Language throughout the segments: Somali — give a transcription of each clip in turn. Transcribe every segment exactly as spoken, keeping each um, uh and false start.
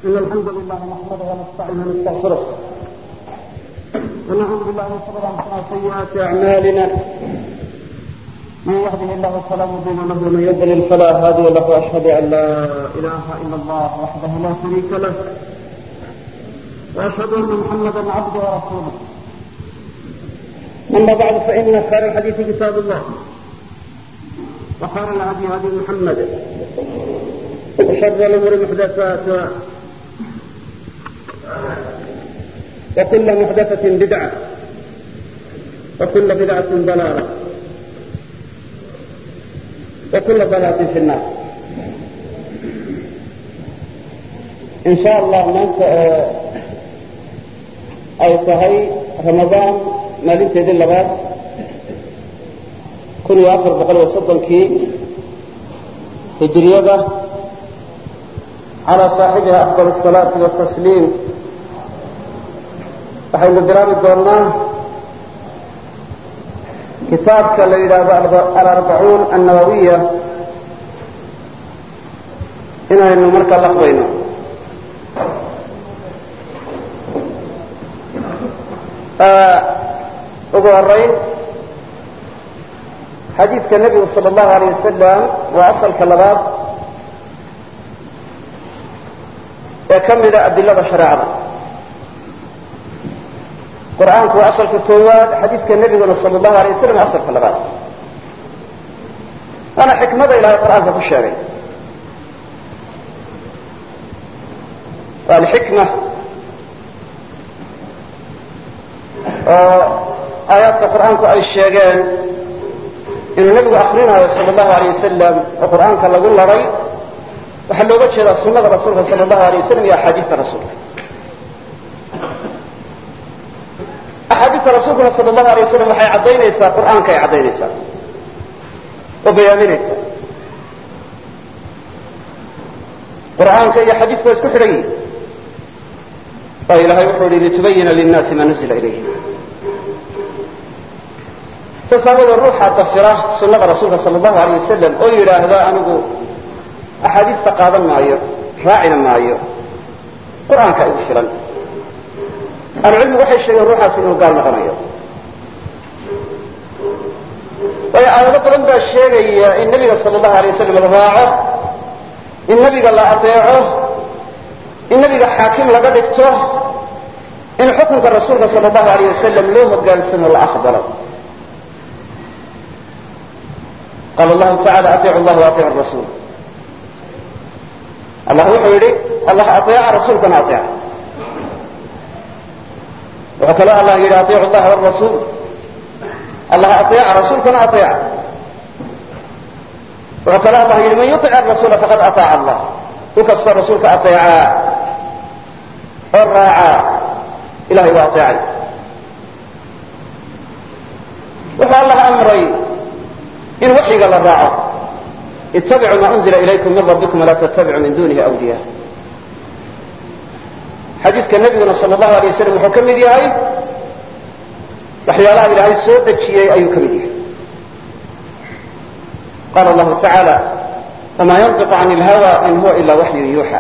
إن الحمد لله نحمده ونستعينه ونستغفره ونعوذ بالله من شرور أنفسنا وسيئات أعمالنا من يهده الله فلا مضل له ومن يضلل فلا هادي له وأشهد أن لا إله إلا الله وحده لا شريك له وأشهد أن محمدا عبده ورسوله. أما بعد فإن خير الحديث كتاب الله وخير الهدي هدي محمد وشر الأمور محدثاتها وكل محدثة بدعة وكل بدعة ضلالة وكل ضلالة في النار. إن شاء الله maanta ay tahay ramadaan maalinteedii labaad kun iyo afar boqol iyo soddonkii hijriyada calى saaxibiha afdal الصalaaةi والtasliim waxaynu bilaabi doonaa kitaabka la yidhaahdo alarbacuun annawawiya inaynu markaa laqbayno. ugu horeyn xadiidka nebigu salى اllahu alيyه wasalam waa asalka labaad ee ka mida adilada shareecada. qur'aanku waa asalka koowaad, xadiidka nebiguna salى اllahu alيyه wasalam waa asalka labaad. waana xikmada ilahay qur'aanka ku sheegay. waa alxikma oo aayaadka qur'aanku ay sheegeen inuu nebigu akrinayo salى اllahu alيyه wasalam oo qur'aanka lagu laray waxaa looga jeedaa sunada rasuulka salى اllahu alيyه wasalam iyo axaadiista rasuulka. axaadiista rasuulkuna salى اllahu alيyه wasalam waxay caddaynaysaa qur'aanka ay caddaynaysaa oo bayaaminaysaa. qur'aanka iyo xadiisku waa isku xidhan yihin. waa ilahay wuxuu yihi litubayina linnaasi ma nuzila ilayhim. saas aawadee ruuxa dafira sunada rasuulka salى اllahu alيyه wasalam oo yidhaahda anigu axaadiista qaadan maayo raacina maayo qur'aanka igu filan, ahlucilmigu waxay sheegeen ruuxaasi inuu gaal noqonayo. waayo aayado badan baa sheegaya in nebiga salى اllahu alيyه wasalam la raaco, in nebiga la ateeco, in nebiga xaakim laga dhigto, in xukunka rasuulka salى اllahu alيyه wasalam loo hogaansamo la aqbalo. qaala allahu tacala atiicu llah waatiicu rasuul. allah wuxuu yidhi allah aeeca rasuulkana aeeca. wuxuu kaloo allah yidhi atiicu llaha wrasuul. allah aeeca rasuulkana aeeca. wuxuu kaloo allah yidhi man yuطic arasuula faqad ataaca allah. ku kastoo rasuulka aeecaa oo raacaa ilahay waa aeecay. wuxuu allah amray in waxyiga la raaco. ittabicuu ma unzila ilaykum min rabbikum walaa tattabicuu min dunihi awliya. xadiidka nebiguna salى اllahu alيyه wasalam wuxuu ka mid yahay waxyaalaha ilaahay soo dejiyey ayuu ka mid yahay. qaala allahu tacaala wma yanطiqu can اlhawa in huwa ila waxyun yuuxa.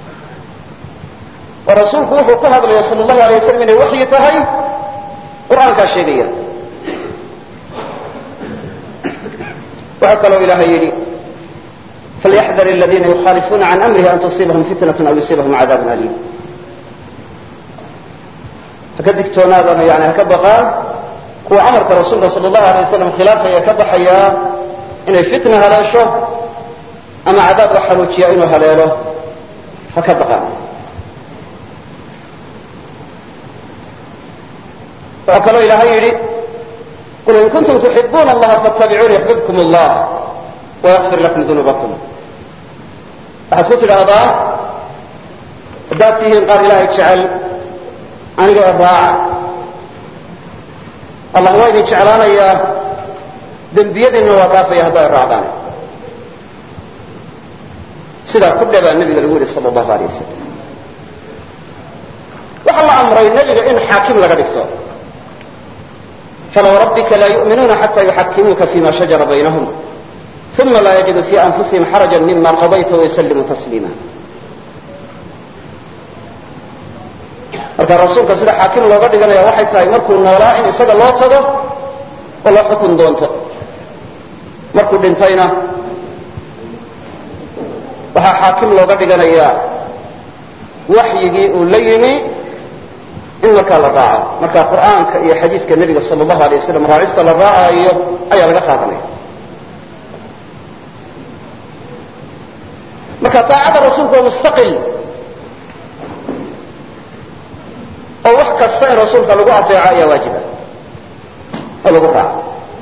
oo rasuulku wuxuu ku hadlaya salى اllahu alيyه wasalam inay waxyi tahay qur'aankaa sheegaya. waxaa kaloo ilaahay yidhi falyaxdar aladiina yukhaalifuuna can amrihi an tusiibahum fitnat aw yusiibahum cadaabun aliim. haka digtoonaadana yani haka baqaan kuwa amarka rasuulka salى اllahu alيyه wasalam khilaafaya ka baxayaa inay fitna haleesho ama cadaab la xanuujiya inuu haleelo haka baqaan. waxaa kaloo ilaahay yidhi qul in kuntum tuxibuuna allaha faاtabicuuni yuxbibkum اllah wayakfir lakum dunuubakum. waxaad ku tidhaahdaa haddaad tihiin qaar ilaahay jecel aniga ee raaca, allah waa idin jeclaanayaa dembiyadiinna waa dhaafaya haddaa i raacdaan. sidaa ku dhebaa nebiga lagu yihi salى اllahu alيyه wasalam. waxaa la amray nebiga in xaakim laga dhigto. falaw rabbika laa yu'minuuna xataa yuxakimuuka fima shajara baynahum uma laa yajidu fii anfusihim xaraja mima qadayta wayuslimuu tasliima. marka rasuulka sida xaakim looga dhiganaya waxay tahay markuu noolaa in isaga loo tago oo loo xukun doonto markuu dhintayna waxaa xaakim looga dhiganayaa waxyigii uu la yimi in markaa la raaco marka qur'aanka iyo xadiiska nebiga sala allahu alay wasalam raacista la raacayo ayaa laga qaadanaya marka taacada rasuulku waa mustaqil oo wax kasta in rasuulka lagu ateeco ayaa waajiba oo lagu raaco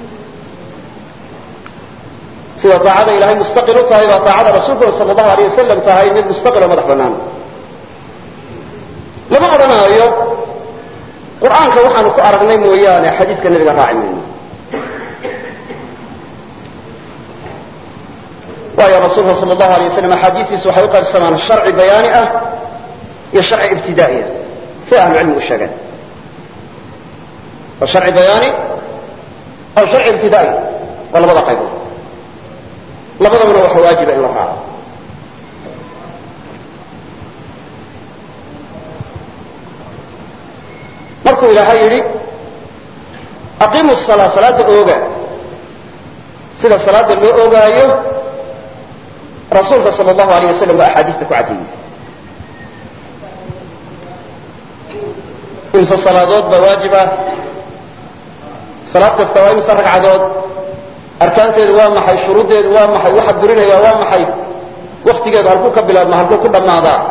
sida taacada ilahay mustaqil u tahay baa taacada rasuulkuna sala allahu alay wasalam tahay mid mustaqil oo madax bannaan lama odhanaayo qur'aanka waxaanu ku aragnay mooyaane xadiiska nebiga raaci mayno waayo rasuulka sala allahu alay wasalam axaadiistiisu waxay u qaybsamaan sharci bayaani ah iyo sharci ibtidaa'iya sida ahlucilmigu sheegeen waa sharci bayaani oo sharci ibtidaa'i waa labada qaybood labadabana waxa waajiba in la raaco markuu ilaahay yidhi aqiimu salaa salaada ooga sida salaada loo oogaayo rasuulka sala allahu alayh wasalam baa axaadiista ku caddeeyey imse salaadood baa waajib ah salaad kasta waa imse ragcadood arkaanteedu waa maxay shuruuddeedu waa maxay waxa burinaya waa maxay waktigeedu halkuu ka bilaabma halkuu ku dhammaadaa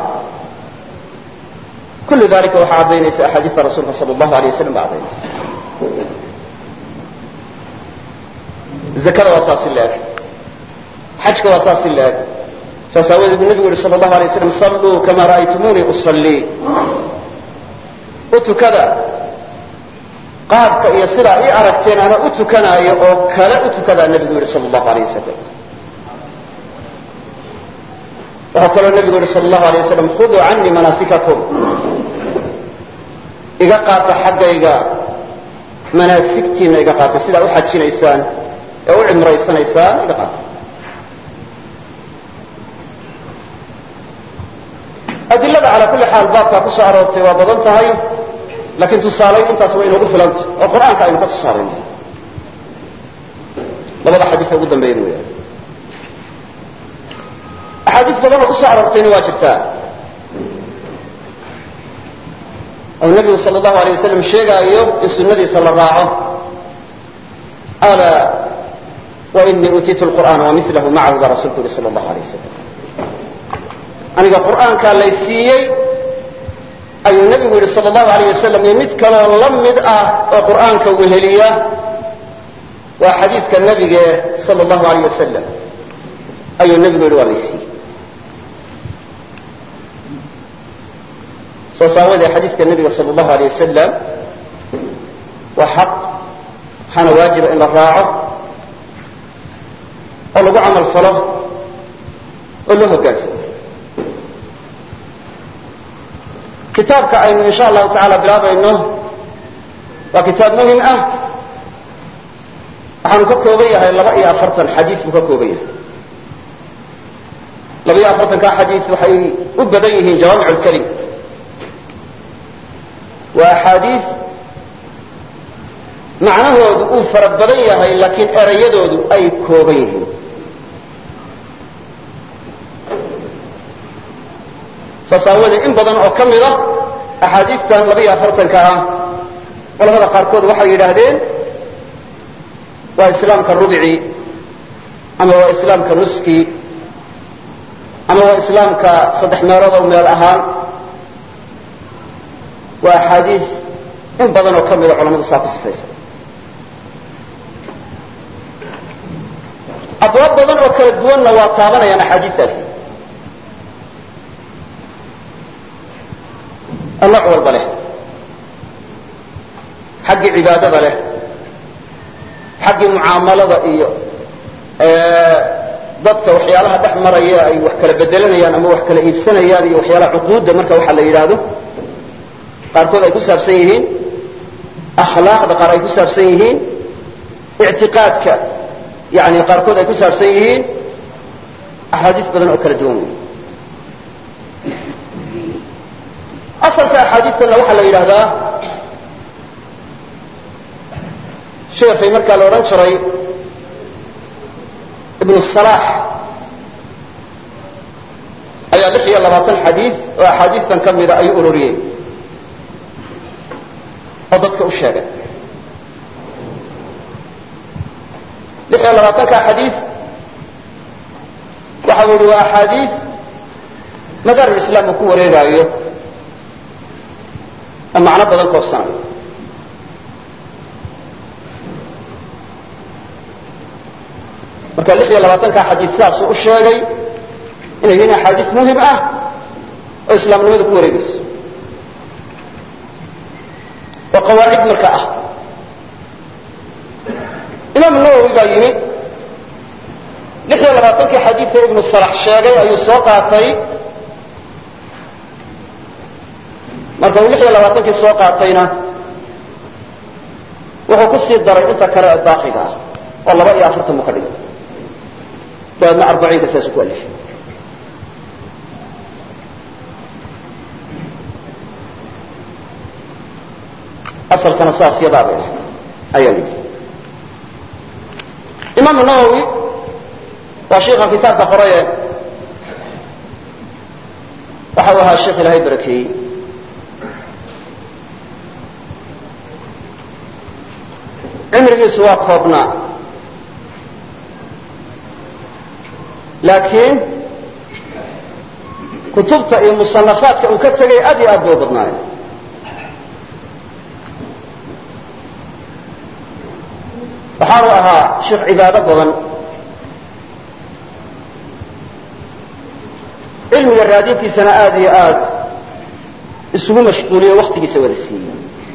kullu dalika waxaa caddaynaysa axaadiista rasuulka sala allahu alayh wasalam baa caddaynaysa zakada waa saas i la-eg xajka waa saas i la-eg saas aawadeed buu nebigu yihi sala allahu alay waslam salluu kamaa ra'aytumuunii usallii u tukada qaabka iyo sidaa ii aragteen ana u tukanaayo oo kale u tukadaa nebigu yihi sala allahu alayh wasalam waxaa kaloo nebigu yihi sala allahu alayh wasalam khuduu canii manaasikakum iga qaata xaggayga manaasigtiina iga qaata sidaa u xajinaysaan ee u cimraysanaysaan iga qaata adilada calaa kulli xaal baabkaa ku soo aroortay waa badan tahay laakiin tusaalayn intaas way inoogu filan tahay oo qur'aanka aynu ka tusaalayna labada xadiis ugu dambeeya mooyaane axaadiis badan oo ku soo aroortayna waa jirtaa oo nebigu sala allahu alay wasalam sheegaayo in sunnadiisa la raaco alaa wa inii uutiitu lqur'aana wa milahu macahu baa rasuulku yihi sala allahu alay wasalam aniga qur'aankaa lay siiyey ayuu nebigu yidhi sala allahu alayh wasalam iyo mid kaloo la mid ah oo qur'aanka weheliya waa xadiiska nebige sala allahu alayh wasalam ayuu nebigu yidhi waa lay siiyey saas aawadee xadiiska nebiga sala allahu alayh wasalam waa xaq waxaana waajiba in la raaco oo lagu camal falo oo loo hoggaansamo kitaabka aynu in sha allahu tacaala bilaabayno waa kitaab muhim ah waxaanu ka kooban yahay laba iyo afartan xadiis buu ka kooban yahay laba iyo afartankaa xadiis waxay u badan yihiin jawaamic lkelim waa axaadiis macnahoodu uu fara badan yahay laakiin erayadoodu ay kooban yihiin saas aawadeed in badan oo ka mida axaadiistan laba iyo afartanka ah culamada qaarkood waxay yidhaahdeen waa islaamka rubci ama waa islaamka nuski ama waa islaamka saddex meeloodoo meel ahaan waa axaadiis in badan oo ka mida culamadu saa ku sifaysa abwaab badan oo kala duwanna waa taabanayaan axaadiistaasi nooc walba leh xaggii cibaadada leh xaggii mucaamalada iyo dadka waxyaalaha dhex maraya ay wax kala bedelanayaan ama wax kala iibsanayaan iyo waxyaalaha cuquudda marka waxa la yidhaahdo qaarkood ay ku saabsan yihiin akhlaaqda qaar ay ku saabsan yihiin ictiqaadka yani qaarkood ay ku saabsan yihiin axaadiis badan oo kala duwan wey asalka axaadiistana waxaa la yidhaahdaa sheekhay markaa la odhan jiray ibnu salaax ayaa lix iyo labaatan xadiis oo axaadiistan ka mida ayuu ururiyey oo dadka u sheegay lix iyo labaatanka xadiis waxa uu yihi waa axaadiis madaar islaam uu ku wareegaayo oo macno badan koobsanayo marka lix iyo labaatanka xadiis sidaasuu u sheegay inay yihiin axaadiis muhim ah oo islaamnimada ku wareegayso oo qawaacid marka ah imaam nawowi baa yimi lix iyo labaatankii xadiidka ibnu salax sheegay ayuu soo qaatay marka uu lix iyo labaatankii soo qaatayna wuxuu ku sii daray inta kale ee baaqiga ah oo laba iyo afartan buu ka dhigay dabeedna arbaciinka saasuu ku alifay asalkana saas yadaaba ayaa yidhi imaam nawowi waa sheikha kitaabka qoraye waxa uu ahaa sheekh ilaahay barakeeyey cimrigiisu waa koobnaa laakiin kutubta iyo musanafaadka uu ka tegay aad iyo aad bay u badnaayeen waxaanu ahaa sheekh cibaado badan cilmiga raadintiisana aad iyo aad isugu mashquuliyo waktigiisa wada siiyey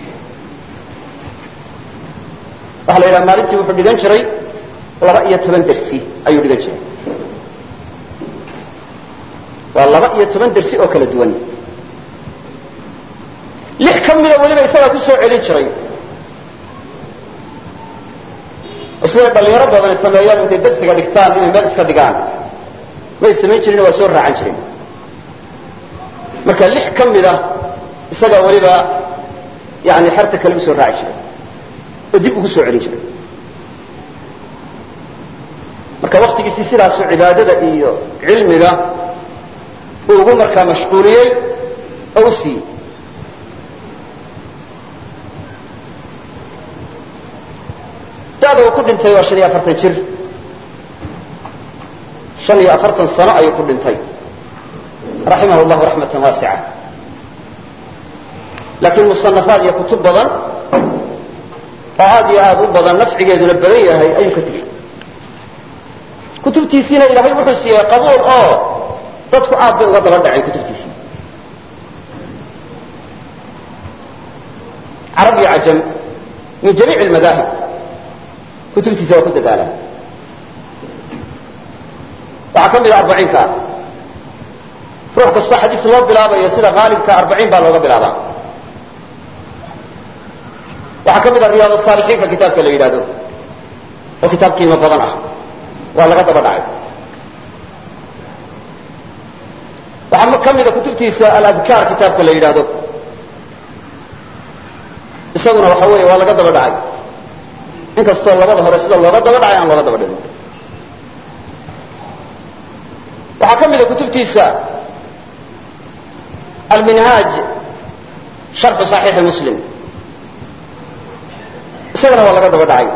waxaa la yidhaha maalintii wuxuu dhigan jiray laba iyo toban dersi ayuu dhigan jiray waa laba iyo toban dersi oo kala duwan lix ka mida weliba isagaa ku soo celin jiray siday dhalinyaro badan sameeyaan intay darsiga dhigtaan inay meel iska dhigaan may samayn jirin waa soo raacan jirin marka lix ka mida isagaa weliba yani xerta kale u soo raaci jiray oo dib ugu soo celin jiray marka waktigiisii sidaasuu cibaadada iyo cilmiga uu ugu markaa mashquuliyey oo u siiyey da'da uu ku dhintay waa shan iyo afartan jir shan iyo afartan sano ayuu ku dhintay raximah llahu raxmatan waasica laakiin musanafaad iyo kutub badan oo aad iyo aad u badan nafcigeeduna badan yahay ayuu ka tegey kutubtiisiina ilaahay wuxuu siiyey qabuul oo dadku aad bay uga daba dhaceen kutubtiisii carab iyo cajam min jamiic almadaahib kutubtiisa waa ku dadaalaan waxaa ka mida arbaciinka ruux kastoo xadiis loo bilaabayo sida haalibka arbaciin baa looga bilaabaa waxaa ka mida riyaad saalixiinka kitaabka la yidhahdo oo kitaab qiimo badan ah waa laga daba dhacay waxaa ka mida kutubtiisa aladkaar kitaabka la yidhaahdo isaguna waxa weeye waa laga daba dhacay inkastoo labada hore sida looga daba dhacay aan looga daba dhigin waxaa ka mida kutubtiisa alminhaaj sharxu صaxiixi muslim isagana waa laga daba dhacay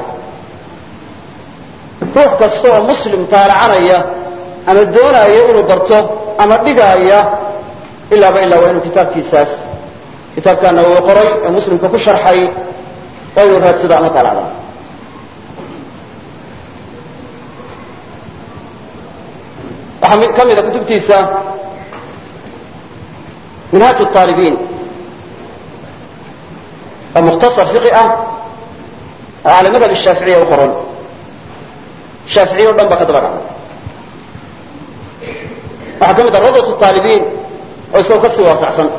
ruux kasta oo muslim taalacanaya ama doonaya inuu barto ama dhigaaya ilaaba ilaa waa inuu kitaabkiisaas kitaabkaana uu qoray ee muslimka ku sharxay waa inuu raadsado ama taalacda waxaa ka mida kutubtiisa minhaaj الطaalibiin waa mukhtasar fiqi ah oo cala madhab الshaaficiya u qoran shaaficiya o dhan baa ka daba dhacay waxaa ka mid a rawdat الطaalibiin oo isagoo kasii waasacsan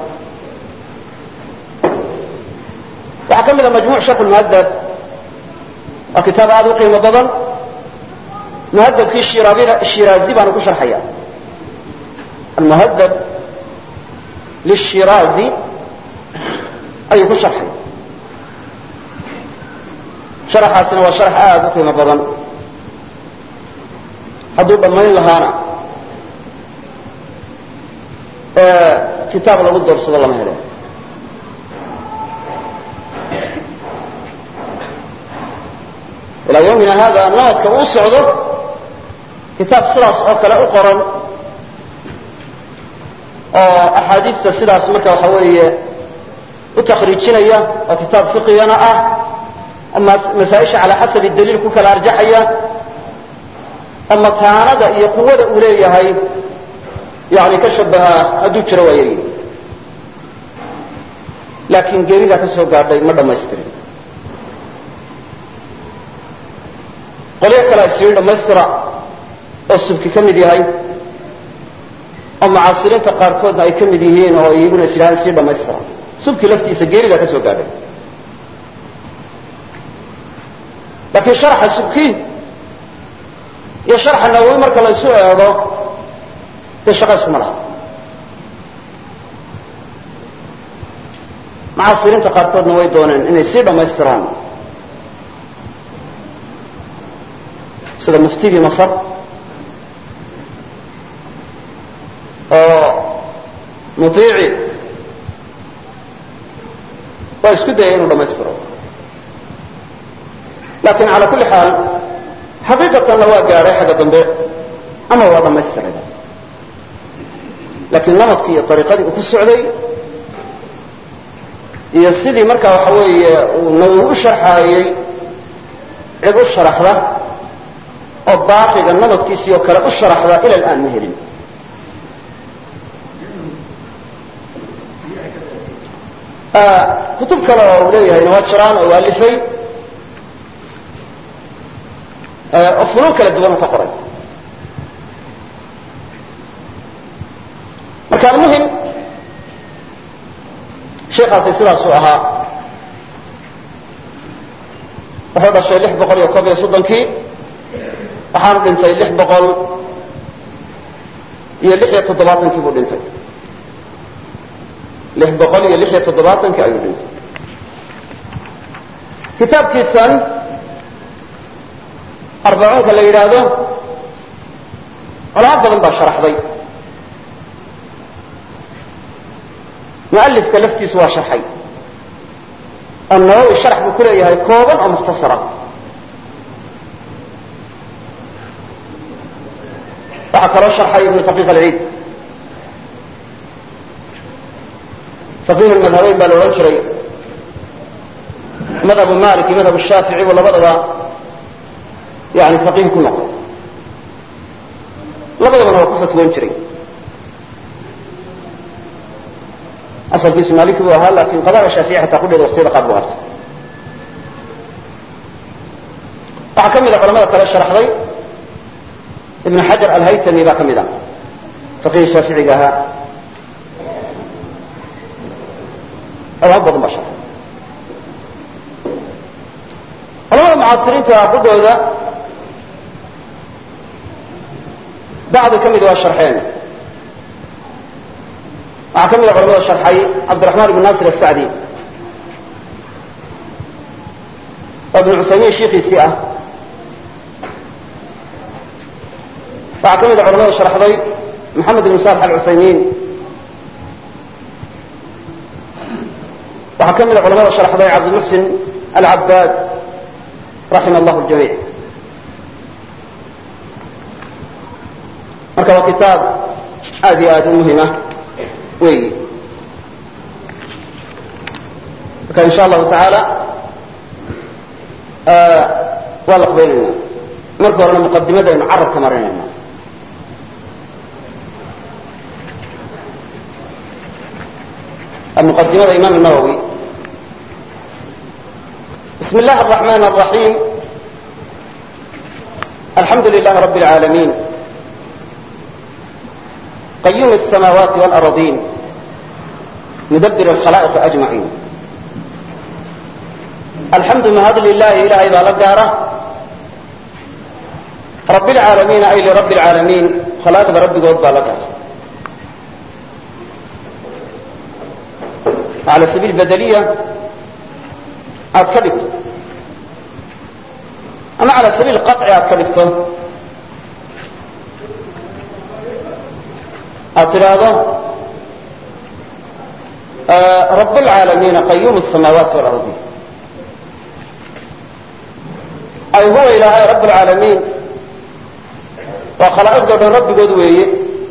waxaa ka mid a majmuع sharx اlmuhadab waa kitaab aad u qiimo badan muhadabkii shiraazi baanu ku sharxaya almuhadab lishiraazi ayuu ku sharxay sharaxaasina waa sharax aad u qiimo badan hadduu dhammayn lahaana kitaab lagu doorsado lama helo ilaa yawmina hada namadka uu socdo kitaab sidaas oo kale u qoran oo axaadiista sidaas marka waxa weeye u takhriijinaya oo kitaab fiqigana ah ama masaa-isha calaa xasabi daliil ku kala arjaxaya ama taanada iyo quwada uu leeyahay yani ka shabaha hadduu jiro waa yaryi laakiin geeridaa ka soo gaadhay ma dhammaystirin qolyo kale is yidhi dhammaystira oo subki ka mid yahay oo mucaasiriinta qaarkoodna ay ka mid yihiin oo iyaguna is yidhahaan sii dhammaystira subki laftiisa geeridaa ka soo gaadhay laakiin sharaxa subki iyo sharxa nawowi marka la isu eego dee shaqa iskuma laha mucaasiriinta qaarkoodna way dooneen inay sii dhammaystiraan sida muftigii masar oo mutiici waa isku dayay inuu dhammaystiro laakiin calaa kulli xaal xaqiiqatanna waa gaadhay xagga dambe ama waa dhammaystiray laakiin namadkii iyo ariiqadii uu ku socday iyo sidii markaa waxa weeye uu nawowi u sharxaayey cid u sharaxda oo baaqiga namadkiisii oo kale u sharaxda ila alaan ma helin kutub kale oo uu leeyahayna waa jiraan oo alifay oo funuun kala duwan uu ka qoray marka almuhim sheekaasi sidaasuu ahaa wuxuu dhashay lix boqol iyo koob iyo soddonkii waxaanu dhintay lix boqol iyo lix iyo toddobaatankii buu dhintay lix boqol iyo lix iyo toddobaatankii ayuu dhintay kitaabkiisan arbacuunka la yidhaahdo culamo badan baa sharaxday mualifka laftiisu waa sharxay oo nawowi sharax buu ku leeyahay kooban oo mukhtasara waxaa kaloo sharxay ibnu taqiiq alciid faqiih lmadhabeyn baa la odhan jiray madhabu malik iyo madhabu shaafici buu labadaba yani faqiih ku noqday labadabana waa ku fatwoon jiray asalkiisu maliki buu ahaa lakin qadaga shaafici xataa kudheeda waqtiyada qaar buu hartay waxaa ka mid a culamada kale sharaxday ibn xajar alhaytami baa ka mid a faqiih shaaficiga ahaa culamo badan baa sharxay culamada mucaasiriinta qudhooda bacdi ka mid waa sharxeen waxaa ka mid a culamada sharxay cabdiraxmaan ibn naasir asacdi oo ibnu cusaymiin shiikiisii ah waxaa ka mid a culamada sharxday maxamed ibn salix alcusaymiin waxaa ka mid a culamada sharxday cabdimuxsin alcabaad raxima allahu ljamiic marka waa kitaab aad iyo aad u muhima weyi marka in sha allahu tacaala waa laqbaynayna marka horena muqadimadaynu carab ka marinayna muqadimada imam الnawowi bismi اllahi الرaحman الرaحيم alxamdu lilah rab العaalamiin qayum الsamaawaati واlأrضin mudabir الkhalaa'iq أجmaعiin alxamdu mahad lilahi ilahay baa la gaara rab اlcaalamiina ay lirab اlcaalamiin khalaa'iqda rabbigood baa la gaara على سبيل بدلية aad ka dhigto ama على سبيل qaطci aad ka dhigto aad tidhaahdo رب العالمين قيوم السماوات والأرض أي هو إلهي رب العالمين وخلائق دون رب قد ويه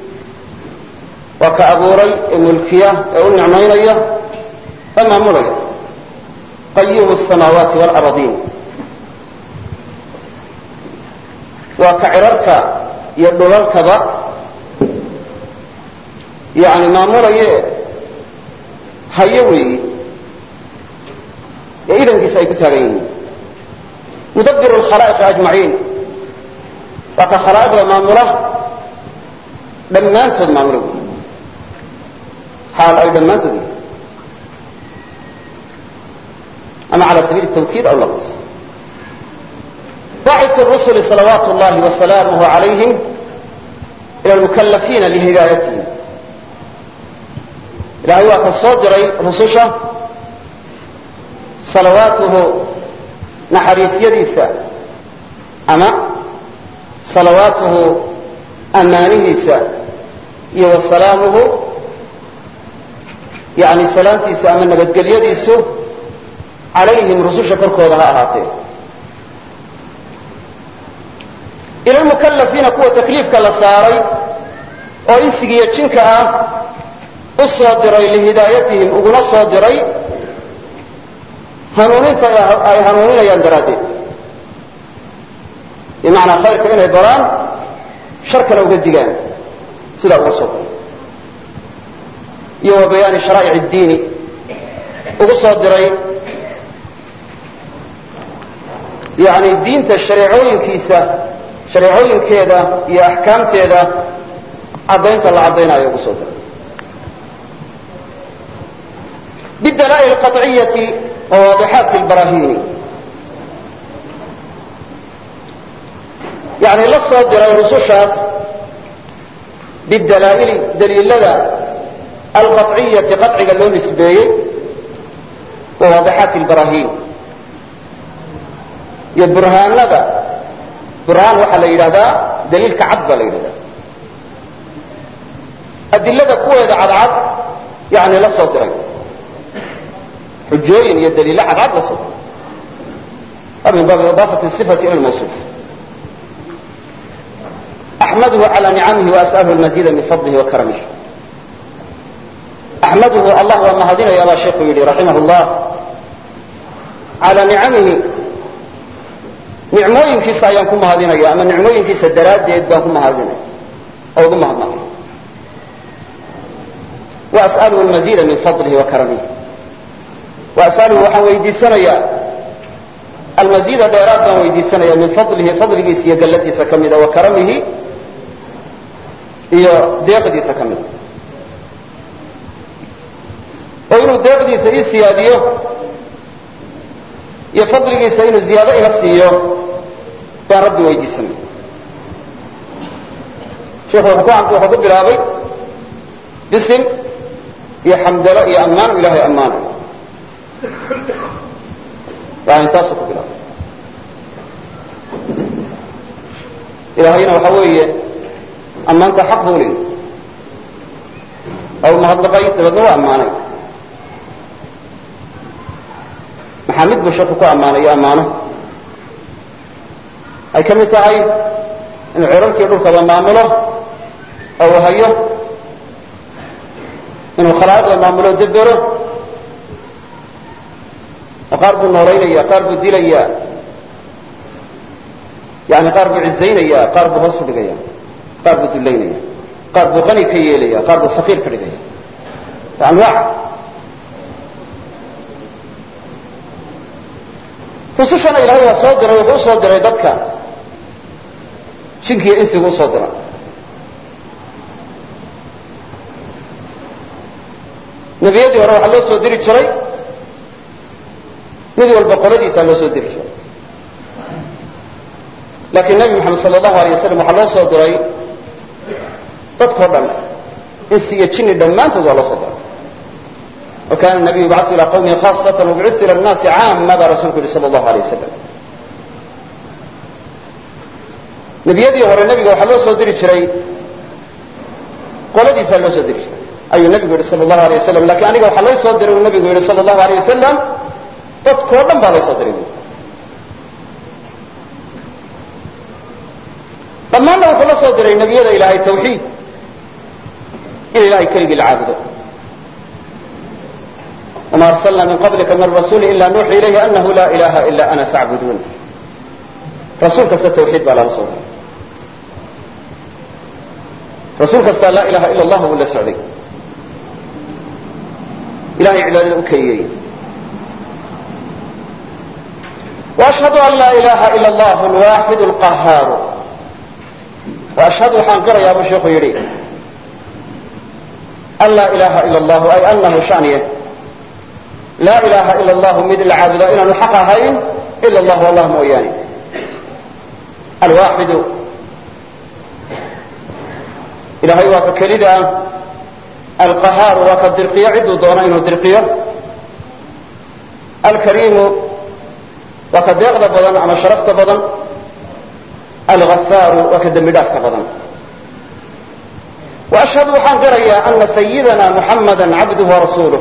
وكأبوري ملكية أو النعمينية فما مرية قيوم السماوات والأرضين وكعررك يدللك ذا يعني ما مرية هيوي إذن كيسا يكتارين مدبر الخلائق أجمعين وكخلائق المامورة لما أنت المامورة حال أيضا ما أنت أما على سبيل التوكيد أو اللغط بعث الرسل صلوات الله وسلامه عليهم إلى المكلفين لهدايتهم إلهي وكالصدري رسوشة صلواته نحريس يديسا أما صلواته أمانيسا وسلامه يعني سلامتيسا أمن بدقل يديسو عليهم رسوشة كركوضها أهاتين إلى المكلفين قوة تكليف كالساري وإنسي يتشنك الصادري لهدايتهم وقنا الصادري هنونين أي هنونين يندراتي بمعنى خير كإنه بران شركا لو قد ديقان سلاء وصف يو بيان شرائع الدين وقصادري يعني الدين تشريعوين كيسا شريعوين كيدا يا أحكام كيدا عضينت الله عضينا يا قصادري بالدلائل القطعية وواضحات البراهين يعني لا صادر رسوشاس بالدلائل دليل لدى القطعية قطع اللون السبيعي وواضحات البراهين يبرهان لدى برهان وحا ليلة دليل كعب ليلة الدليل كوة عدعد يعني لا صادرين حجوين يدليل عد عد وصف من باب إضافة الصفة إلى الموصوف أحمده على نعمه وأسأله المزيد من فضله وكرمه أحمده الله وما هدينا يا الله شيخ يلي رحمه الله على نعمه نعموين في سايانكم هدينا يا أما نعموين في سدرات يدبانكم هدينا أو ضم هدنا وأسأله المزيد من فضله وكرمه وأسأله وحن ويدي سنيا المزيد ديرات بان ويدي سنيا من فضله فضله سيقى التي سكمده وكرمه هي ديقدي سكمده وإنه ديقدي سيئ سياديه يفضله سيئ زيادة إلى السيئ بان ربي ويدي سنيا شيخ وحكو عنك وحكو بلابي باسم يا حمد الله يا أمان وإله يا أمان يعني تاسق بلا إلهينا وحوية أما أنت حق بولي أو مهدقيت تبدنوا أماني محمد بشرفك أماني يا أمانه أي كم يتعي إن عرمك يقولك بمعامله أو هيه إنه خلائق بمعامله دبره وقارب النورين قارب الدليل يعني قارب عزين قارب غصب لغاية قارب الدلين قارب غني كيلي قارب فقير كرغاية فأنواع خصوصا إلهي وصادر ويقول صادر يدك شنكي إنسي يقول صادر نبيدي وروح الله صادري شري mid walba qoladiisa loo soo diri jiray laakiin nabi maxamed sallallahu alayhi wasallam waxa loo soo diray dadkoo dhan insiga jinni dhammaantood waa loo soo diray وكان النبي يبعث إلى قومه خاصة وبعث إلى الناس عامة baa rasuulku yihi صلى الله عليه وسلم nebiyadii hore nebiga waxaa loo soo diri jiray qoladiisaa loo soo diri jiray ayuu nebigu yihi sal allahu alay wasalam lakin aniga waxaa lay soo diray uu nebigu yihi sal allahu alay wasalam dadkoo dhan baa lay soo diray dhammaanna wuxuu la soo diray nebiyada ilaahay tawxiid in ilahay keligii la caabudo wama arsalna min qablika min rasuli ila nuuxi ilayhi anahu la ilaha ila ana facbuduun rasuul kasta tawxiid baa lala soo diray rasuul kastaa laa ilaha ila allah buu la socday ilahay cibaadada u keliyey وأشhهadu an laa ilaha ila اllah alwaxid اlqahaaru وأشhهadu waxaan qirayaa buu sheikhu yidhi an laa ilaha ila اllah ay anahu shaniye laa ilaha ila اllahu mid la caabudo inaanu xaq ahayn ila اllah allah mooyaane alwaxidu ilahay waa ka kelida ah alqahaaru waa ka dirqiyo ciduu doono inuu dirqiyo alkariimu waa ka deeqda badan ama sharafta badan alghafaaru waa ka dembi dhaafka badan وأشhهadu waxaan qirayaa ana sayidana muxamada cabduhu warasuuluh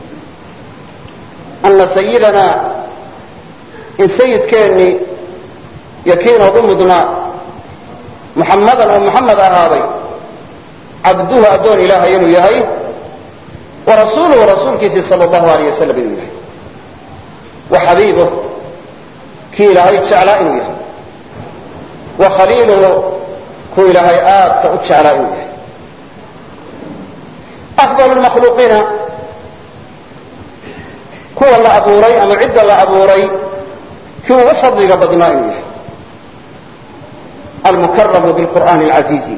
ana sayidana in sayidkeennii iyo kii inoogu mudnaa muxamadan oo muxamed ahaaday cabduhu addoon ilaahay inuu yahay warasuuluhu rasuulkiisii sal allahu alayh wasalam inuu yahay wa xabiibuh kii ilaahay jeclaa inuu yahay wa khaliiluhu kuu ilaahay aadka u jeclaa inuu yahay afdal makhluuqiina kuwa la abuuray ama cidda la abuuray kii ugu fadliga badnaa inuu yahay almukaramu bilqur'aani alcaziizi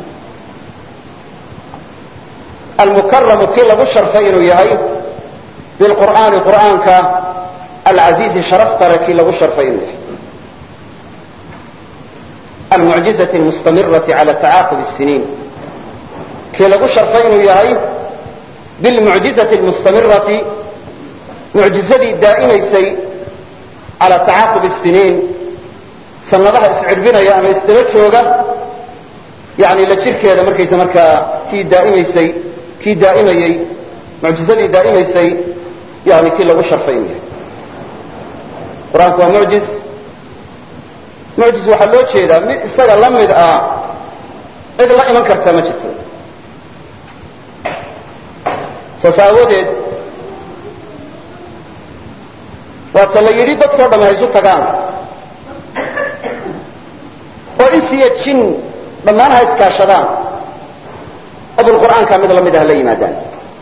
almukaramu kii lagu sharfay inuu yahay bilqur'aani qur'aanka alcaziizi sharaftale kii lagu sharfay inuu yahay almucjizati almustamirati cala tacaaqub الsiniin kii lagu sharfay inuu yahay bilmucjizati almustamirati mucjizadii daa'imaysay cala tacaaqub الsiniin sanadaha iscirbinaya ama isdaba jooga yani la jirkeeda markaysa markaa tii daaimaysay kii daa'imayey mucjizadii daa'imaysay yani kii lagu sharfay inuu yahay qur-aanku waa mucjiz mucjiz waxaa loo jeedaa mid isaga la mid ah cid la iman kartaa ma jirto saas aawadeed waata la yidhi dadkao dhamme haysu tagaan oo insiya jin dhammaan ha iskaashadaan oo bal qur'aankaa mid la mid ah la yimaadaan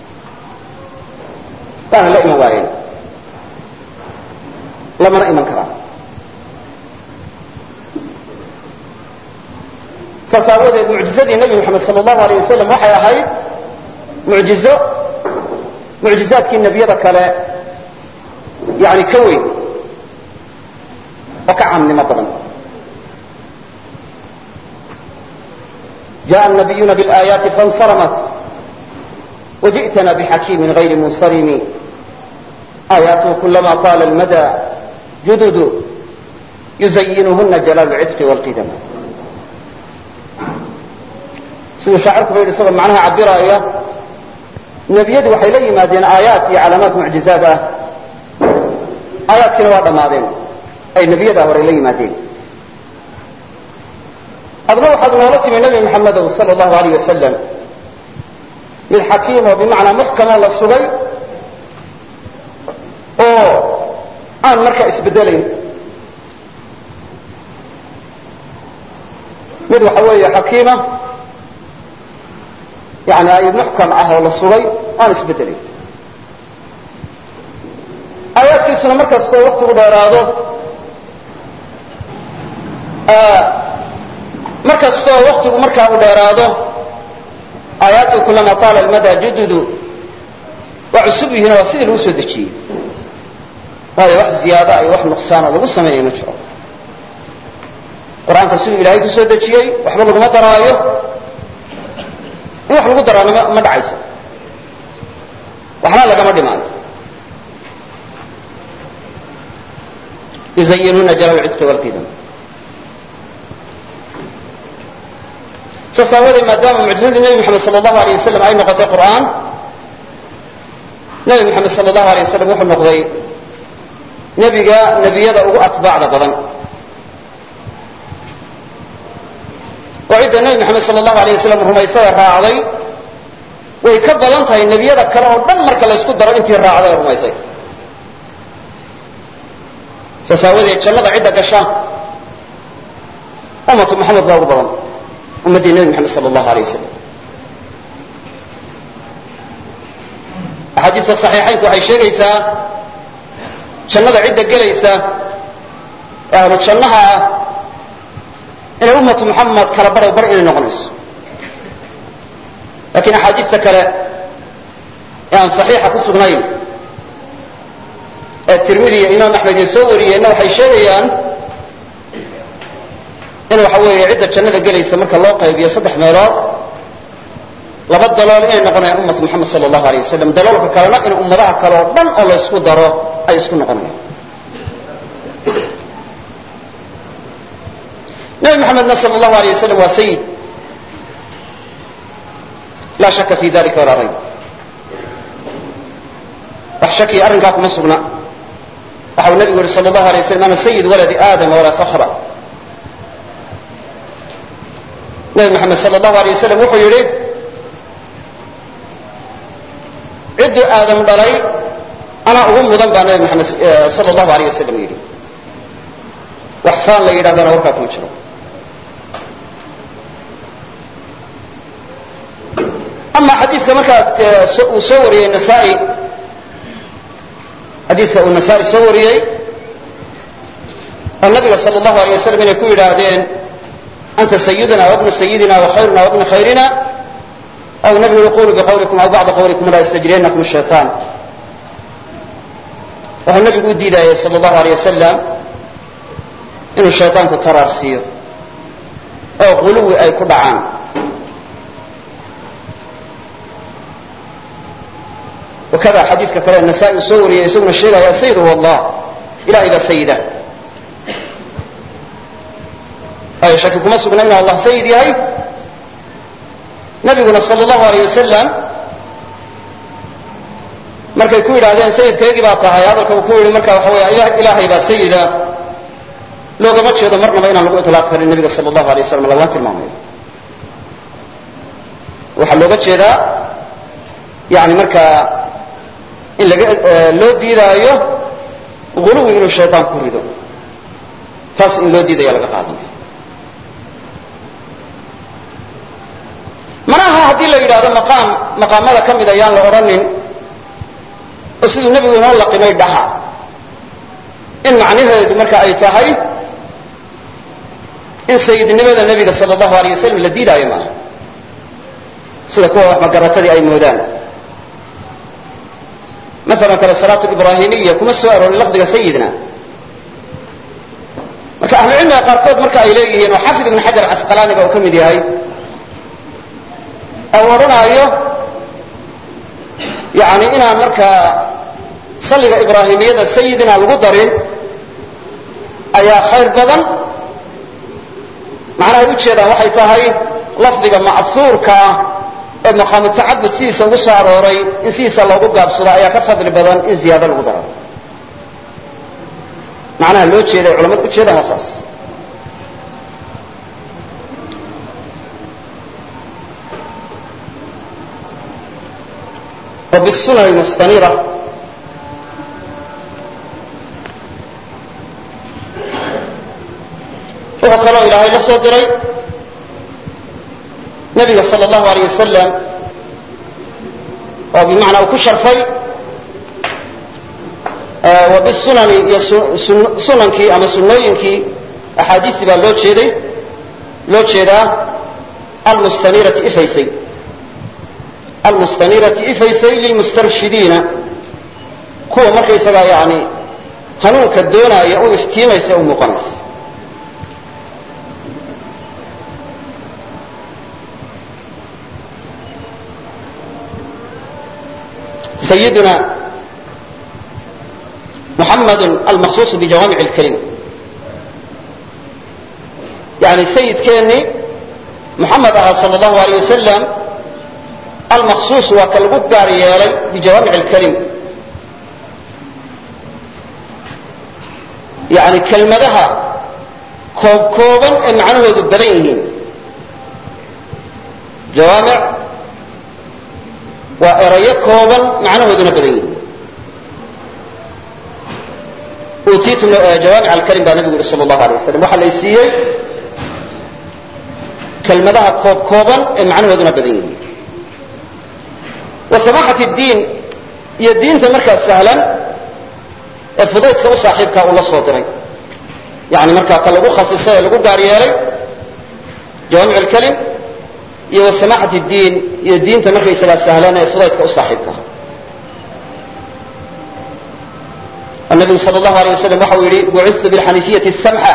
waana la iman waayeen lamana iman karaan saas aawadeed mucjizadii nebi moxamed sal allahu alay wasalam waxay ahayd mucjizo mucjizaadkii nebiyada kale yani ka weyn oo ka caamnimo badan jaءa النabiyuna bاlآayaati faاnsarmat وjiئtna bxakiimi غayri munsarimi aayaatuhu kulama طaala اlmadى jududu yuzayinuhuna jalaal اlcidqi wاlqidam siduu shaacirku ba yidhi isagoo macnaha cabiraaya nebiyadu waxay la yimaadeen aayaat iyo calaamaat mucjizaad ah aayaadkiina waa dhammaadeen ay nebiyadaa hore la yimaadeen adna waxaad noola timi nebi moxamedow sal allahu alayh wasalam mid xakiim oo bimacnaa muxkamoo la sugay oo aan markaa isbedelayn mid waxa weeye xakiima yani ay muxkam ah oo la sugay aan isbedelayn aayaadkiisuna mar kastoo waktigu dheeraado mar kastoo waktigu markaa u dheeraado aayaatu kulama taala almada jududu waa cusub yihiin waa sidii lagu soo dejiyey waayo wax ziyaada iyo wax nuqsaano lagu sameeyay ma jiro qur-aanka siduu ilaahay ku soo dejiyey waxba laguma daraayo in wax lagu daraana ma dhacayso waxna lagama dhimaayo yuzayinuuna jala lcidqi wاlqidam. saas aawadeed maadaama mucjizadii nebi moxamed sala allahu aleyh wasalam ay noqotay qur'aan, nebi moxamed sala allahu aleyh wasalam wuxuu noqday nebiga nebiyada ugu atbaacda badan. oo cidda nebi moxamed sala allahu aleyh wasalam rumaysada raacday way ka badan tahay nebiyada kale oo dhan marka la ysku daro intii raacday ee rumaysay. saas aawadeed jannada cidda gashaan ummatu moxamed baa ugu badan, ummaddii nebi moxamed sala allahu aleyh wasalam. axaadiista saxiixaynku waxay sheegaysaa jannada cidda gelaysa ee ahlu jannaha ah inay ummatu muxamed kala barow bar inay noqonayso. laakiin axaadiista kale ee aan saxiixa ku sugnayn ee tirmidi iyo imaam axmed ay soo wariyeenna waxay sheegayaan in waxa weeye cidda jannada gelaysa marka loo qaybiyo saddex meelood, laba dalool inay noqonayaan ummatu moxamed sala allahu aleyh wasalam, daloolka kalena in ummadaha kale oo dhan oo la ysku daro ay isku noqonayaan. nebi moxamedna sala allahu aleyh wasalam waa sayid, laa shaka fi dalika walaa rayb. wax shakiya arrinkaa kuma sugna. waxa uu nebigu yihi sala allahu alay waslam ana sayid waladi aadama walaa fakra. nebi moxamed sala allahu alay wasalam wuxuu yidhi ciddii aadam dhalay anaa ugu mudan baa nebi moxamed sala allahu aleyh wasalam yidhi. wax faan la yidhahdana warkaa kuma jiro. ama xadiiska markaas uu soo wariyey nasaa-i, xadiiska uu nasaa-i soo wariyey oo nabiga sala allahu aleyh wasalam inay ku yidhaahdeen anta sayiduna wabnu sayidina wakhayruna wabnu khayrina, aw nabigu yui qulu biqawlikum aw bacda qawlikum laa yastajriyannakum shaytaan. wuxuu nabigu u diidaayey sala allahu aleyh wasalam inuu shaytaanku taraarsiiyo oo quluwi ay ku dhacaan. wakada xadiidka kale nasaa-i uu soo wariyey isaguna sheegaya asayid huwa allah, ilahay baa sayida. waayo shaki kuma sugna inuu allah sayid yahay. nabiguna sala allahu aleyh wasalam markay ku yidhaahdeen sayidkaygii baa tahay, hadalka uu ku yidhi marka waxa weya ilaahay baa sayida, loogama jeedo marnaba inaan lagu itlaaq karin nabiga sala allahu alay wasalam lagama tilmaamayo. waxaa looga jeedaa yani markaa in laga loo diidaayo guluwi inuu shaytaan ku rido, taas in loo diidaya laga qaadanaya. manaha haddii la yidhaahdo maqaam maqaamada ka mid ayaan la odhanin oo siduu nebigu inoo laqimay dhaha, in macnaheedu marka ay tahay in sayidnimada nebiga sala allahu aleyh wasalam la diidaayo maaha, sida kuwa wax magaratadii ay moodaan. masalan kale salaatu ibraahimiya kuma soo aroorin lafdiga sayidna. marka ahlucilmiga qaarkood marka ay leeyihiin oo xafid ibn xajar casqalaani ba uu ka mid yahay, ou odhanaayo yani inaan markaa salliga ibraahimiyada sayidina lagu darin ayaa khayr badan. macnahay u jeedaan waxay tahay lafdiga ma'huurka ah ee maqaamu tacabud sidiisa ugu soo arooray in sidiisa loogu gaabsado ayaa ka fadli badan in ziyaado lagu daro. macnaha loo jeeda ay culamadu u jeedaan waa saas. وبالسنن المستنيرة wuxuu kaloo ilaahay la soo diray nabiga sala allahu aleyh wasalam oo bimacnaa uu ku sharfay wabisunani iyo sunankii ama sunnooyinkii axaadiistii baa loo jeeday loo jeedaa almustanirati ifaysay almustanirati ifaysay lilmustarshidiina kuwa markaysagaa yani hanuunka doonaaya u iftiimaysa u muuqanaysa. sayiduna محمد المخصوص بجوامع الكلم يعني سيد كيني محمد صلى الله عليه وسلم المخصوص وكالغدار يالي بجوامع الكلم يعني كلمتها كوب كوبا معنوه بدنيهين جوامع وإرية كوبا معنوه دون بدنيهين أوتيت جوامع الكلم بها نبي صلى الله عليه وسلم وحل يسير كلمتها كوب كوبا معنوه دون بدنيهين وسماحة الدين هي الدين تمركز سهلا فضيتك وصاحبك والله صوتري يعني مركز كاللغو خاصيصية لغو قاريالي جوامع الكلم هي سماحة الدين هي الدين تمركز سهلا فضيتك وصاحبك النبي صلى الله عليه وسلم وحويري بعثت بالحنيفية السمحة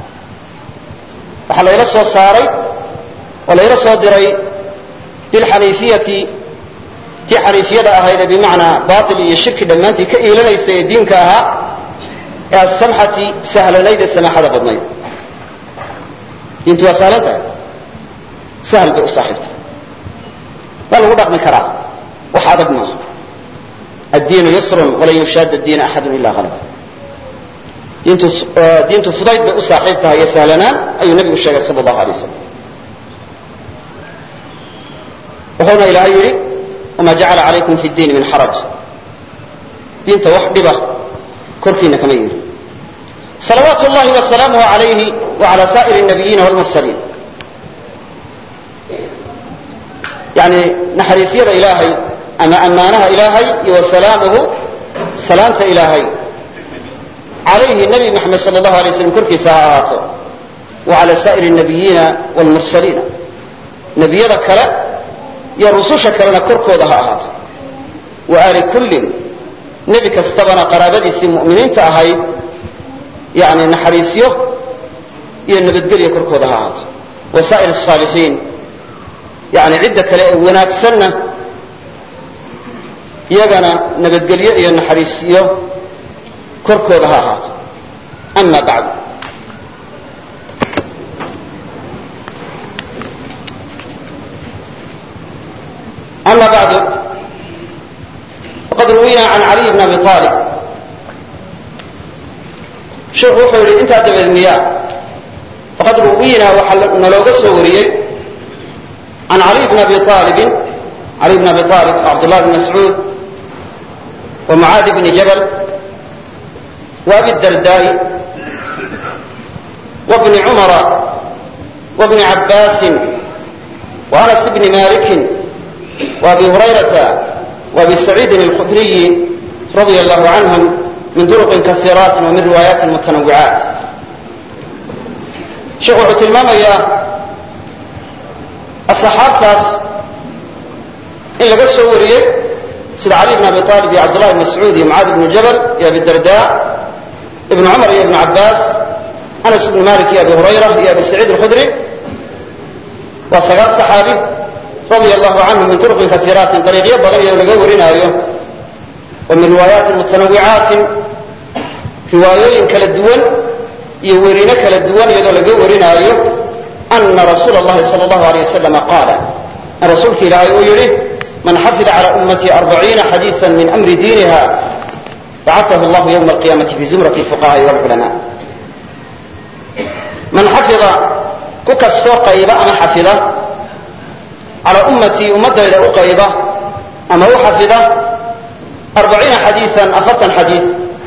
وحلا يرسو الصاري ولا يرسو الدري بالحنيفية تي حنيفية أهيدا بمعنى باطل الشرك لما أنت كإيلنا يسيدين كاها السمحة سهلة ليد السماحة بضنين انتوا سهلتها سهل بأو صاحبتها بل هو رقم كراه وحاضقنا الدين يسر ولا يشاد الدين أحد إلا غلبه دينتو فضيت بأو صاحبتها هي سهلنا أي النبي الشيخ صلى الله عليه وسلم وهنا إلى أيري وما جعل عليكم في الدين من حرج دين توحدبه كركين كمير صلوات الله وسلامه عليه وعلى سائر النبيين والمرسلين يعني نحريسير إلهي أما أمانها إلهي وسلامه سلامة إلهي عليه النبي محمد صلى الله عليه وسلم كركي ساعاته وعلى سائر النبيين والمرسلين نبي ذكر يا رسوش كلنا كركو ذا هات وآل كل نبي كستبنا قرابتي سي مؤمنين تأهي يعني نحريسيه يا النبي تقول يا كركو ذا هات وسائر الصالحين يعني عدة كلا وناك سنة يجنا نبي تقول يا نحريسيه كركو ذا هات أما بعد أما بعد وقد روينا عن علي بن أبي طالب شيخ وحوري انت أدب المياه وقد روينا وحلقنا لو قصوري عن علي بن أبي طالب علي بن أبي طالب وعبد الله بن مسعود ومعاذ بن جبل وأبي الدرداء وابن عمر وابن عباس وأنس بن مالك وابي هريرة وابي سعيد الخدري رضي الله عنهم من طرق كثيرات ومن روايات متنوعات شغل تلمام يا الصحابة إلا قصة وريه سيد علي بن أبي طالب يا عبد الله بن مسعود يا معاذ بن جبل يا أبي الدرداء ابن عمر يا ابن عباس أنس بن مالك يا أبي هريرة يا أبي سعيد الخدري وصغار صحابي رضي الله عنه من طرق كثيرات طريقية بغير لقورنا اليوم ومن روايات متنوعات روايين كالدول يورينا كالدول يدو لقورنا اليوم أن رسول الله صلى الله عليه وسلم قال الرسول كلا يقول من حفظ على أمتي أربعين حديثا من أمر دينها بعثه الله يوم القيامة في زمرة الفقهاء والعلماء من حفظ كوكستو قيبا أما حفظه على أمتي أمتي إذا أقيبه أما هو حفظه أربعين حديثا أفرتا حديث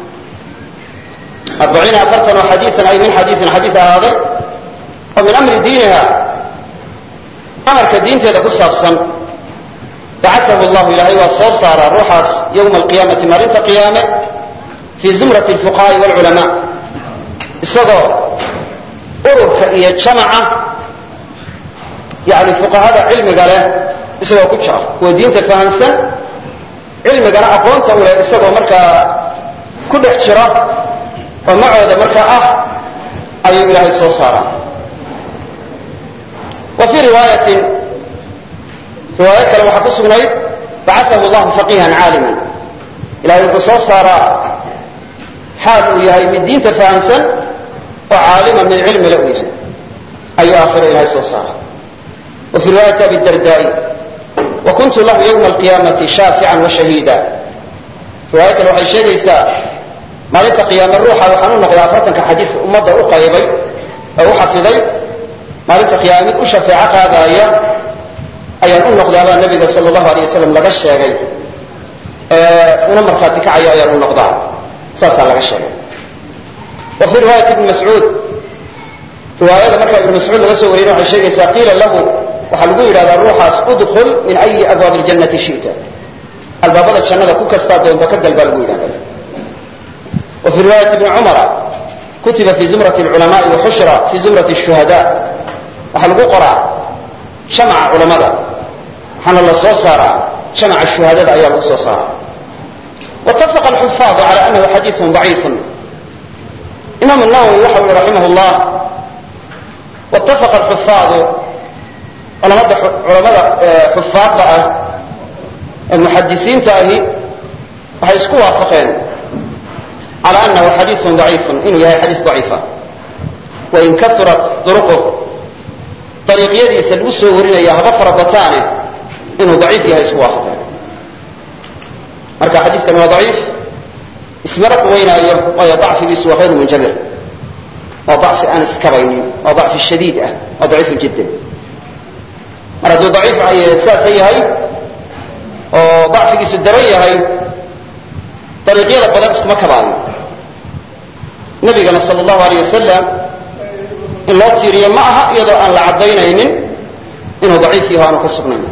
أربعين أفرتا حديثا أي من حديث حديث هذا ومن أمر دينها أمر كدين تيدا كسابسا بعثه الله إلهي وصار روحاس يوم القيامة مرنت قيامة في زمرة الفقهاء والعلماء الصدر أرك إيا جمعة يعني فقهاء علم قاله إسوا كتشا ودين تفهنسا علم قال أقوانت أولا إسوا مركا كل احتراف ومعه ذا مركا أه أي إلهي صوصارا وفي رواية رواية كلام حفظ بنيد بعثه الله فقيها عالما إلهي صوصارا xaal uu yahay mid diinta fahansan oo caaliman mid cilmi le u yahay ayuu aakhiro ilahay soo saara wa fii riwaayati abi dardaai wa kuntu lahu yawma alqiyaamati shaafican wa shahiida riwaaya kale waxay sheegaysaa maalinta qiyaame ruuxa waxaan u noqday afartanka xadiis ummadda u qaybay oo u xafiday maalinta qiyaame mid u shafeeco qaadaaya ayaan u noqdaa baa nabiga sal allahu alay wasalam laga sheegay una markhaati kacaya ayaan u noqdaa saasaa laga sheegay wa fii riwaayati ibni mascuud riwaayada markaa ibni mascuud laga soo wariyna waxay sheegaysaa qiila lahu waxaa lagu yidhahdaa ruuxaas udkul min ayi abwaabi ljannati shi'ta albaabada jannada ku kastaa doonto ka gal baa lagu yidhahda wa fii riwaayati ibni cumara kutiba fi zumrati alculamaai waxushira fi zumrati shuhada waxaa lagu qoraa jamaca culamada waxaana la soo saaraa jamaca shuhadada ayaa lagu soo saaraa watafaqa alxufaadu cala anahu xadiiun daciifun imaam nawowi waxa ui raximah llah watafaqa alxufaadu culamada culamada xufaadda ah ee muxadisiinta ahi waxay isku waafaqeen cala anahu xadiiun daciifun inuu yahay xadiis daciifa wain kaurat duruquh dariiqyadiisa lagu soo warinaya haba fara bataane inuu daciif yahay isku waafaqeen marka xadiiskani waa daciif ismana quweynaayo waayo dacfigiisu waa hayru munjabir waa dacfi aan iskabaynin waa dacfi shadiid ah waa daciifun jiddan mar hadduu daciif sidaasa yahay oo dacfigiisu daran yahay dariiqyada badan iskuma kabaayo nabigana sal allahu aleyh wasalam in loo tiiriyo ma aha iyadoo aan la caddaynaynin inuu daciif yaho aanu ka sugnayn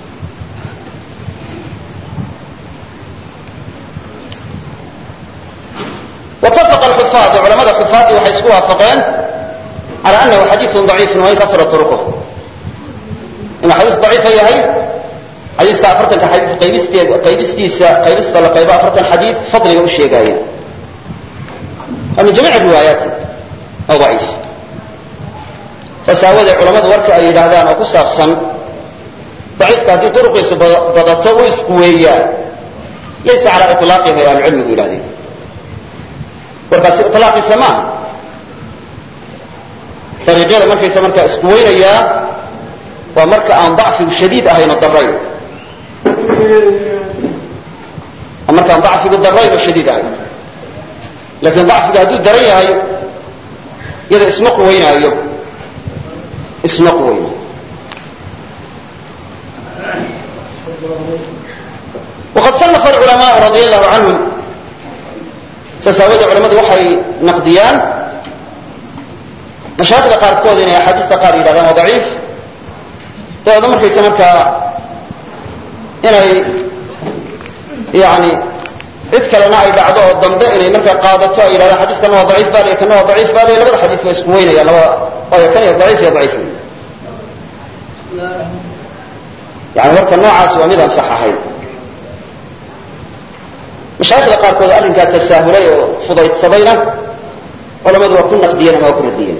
watafaqa alxufaadu culamada xufaadii waxay isku waafaqeen cala anahu xadiiun daciifun wain kasura turuquh inuu xadiis daciifa yahay xadiiska afartanka xadiis qaybisteed qaybistiisa qaybista la qaybo afartan xadiis fadliga u sheegaaya waa min jamiic riwaayaati oo daciif saas aawadee culamadu warka ay yidhaahdaan oo ku saabsan daciifka haddii duruqiisu badato u isku weeyaan laysa calaa ilaaqihi ay ahlucilmigu yidhahdeen warkaasi ilaaqiisa maaha dariiqyada markaysa markaa isku weynayaa waa marka aan dacfigu shadiid ahayno darayn waa markaan dacfigu darayn oo shadiid ahayn laakiin dacfiga hadduu daran yahay iyada isma quweynaayo isma quweynaayo waqad sanafa alculamaau radia allahu canhum saas aawadee culamadu waxay naqdiyaan mashaaikhda qaarkood inay axaadiista qaar yidhahdaan waa daciif dabeedna markaysa markaa inay yani cid kalena ay dhacdo oo dambe inay markaa qaadato ay yidhahdaan xadiiskana waa daciif baa ley kana waa daciif baa ley labada xadiis waa isku weynayaan labada waayo kan iyo daciif iyo daciif yani warka noocaas waa mid aan sax ahayn mashaayikhda qaarkood arrinkaa tasaahulay oo fudaydsadayna culamadu waa ku naqdiyeen ama waa ku radiyeen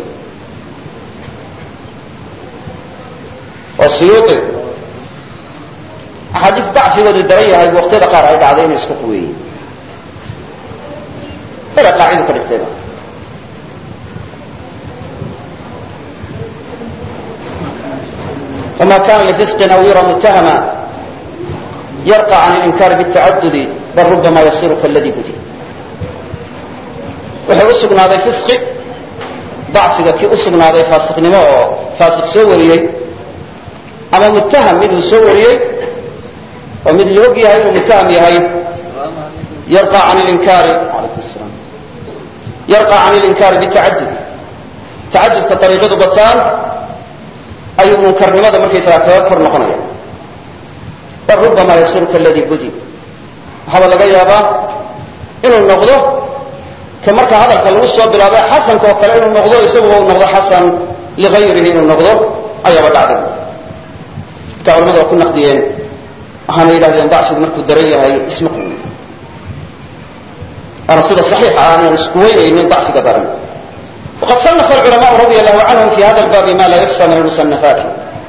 oo suyuuti axaadiis dacfigoodu daran yahay waqtiyada qaar ay dhacday inay isku quweeyeen bala qaacidu ka dhigtayba fama kana lifisqin aw yura mutahama yarqa can ilinkaari bitacadudi bal rubama yasiru kaladii budi wuxuu u sugnaaday fisqi dacfiga kii u sugnaaday faasiqnimo oo faasiq soo wariyey ama muttaham miduu soo wariyey oo mid la og yahay inuu muttaham yahay yarqa can ilinkaari alaykum salam yarqa can ilinkaari bitacadudi tacadudka dariiqadu bataan ayuu munkarnimada markaysagaa kaga kor noqonaya bal rubama yasiru kaladii budi waxaaba laga yaabaa inuu noqdo ka marka hadalka lagu soo bilaabay xasanka oo kale inuu noqdo isaguba uu noqdo xasan ligayrihi inuu noqdo ayaaba dhacday marka culamadu waa ku naqdiyeen waxaana yidhahdeen dacfigu markuu daran yahay isma quweyn waana sida saxiixa ah inaan isku weynaynin dacfiga daran waqad sanafa alculamaau radia allahu canhum fi hada albaabi ma laa yuxsa min almusanafaati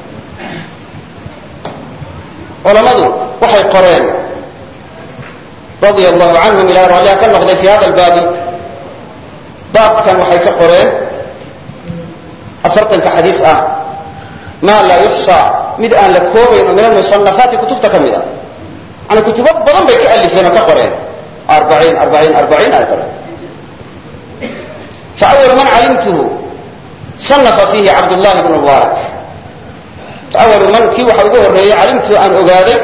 culamadu waxay qoreen radia allahu canhum ilahay raalliha ka noqday fi hada albaabi baabkan waxay ka qoreen afartanka xadiis ah maa laa yuxsaa mid aan la koobayn oo min almusanafaati kutubta ka mid a yani kutubo badan bay ka alifeen oo ka qoreen arbaciin arbaciin arbaciin ay qoreen faawal man calimtuhu sanafa fiihi cabdullahi bnu mubaarak faawalu man kii waxa ugu horreeyey calimtuhu aan ogaaday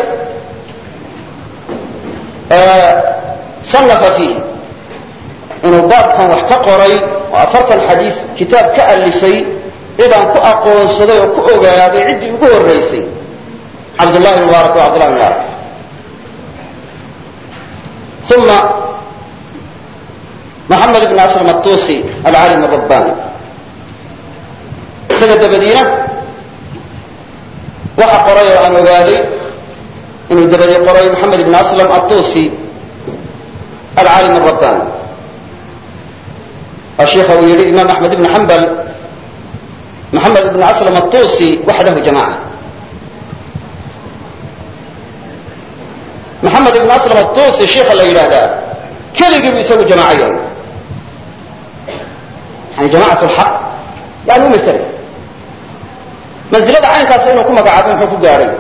sanafa fiihi inuu baabkan wax ka qoray oo afartan xadiis kitaab ka alifay cidaan ku aqoonsaday oo ku ogaaday ciddii ugu horraysay cabdullahi bn mubaarak wa cabdullahi bn mubaarak uma maxamed bn aslam atuusi alcalim arabbani isaga dabadiina waxa qoray oo aan ogaaday inuu dabadii qoray maxamed bn aslam atuusi alcalim arabbani waa sheikha uu yidhi imaam axmed ibn xambal maxamed ibn aslam atuusi waxdahu jamaca maxamed ibn aslam atuusi sheikha la yidhaahdaa keligii buu isagu jamaaco yahay yani jamacat lxaq yani u masalay mansilada caynkaas inuu ku magacaabo muxuu ku gaadhay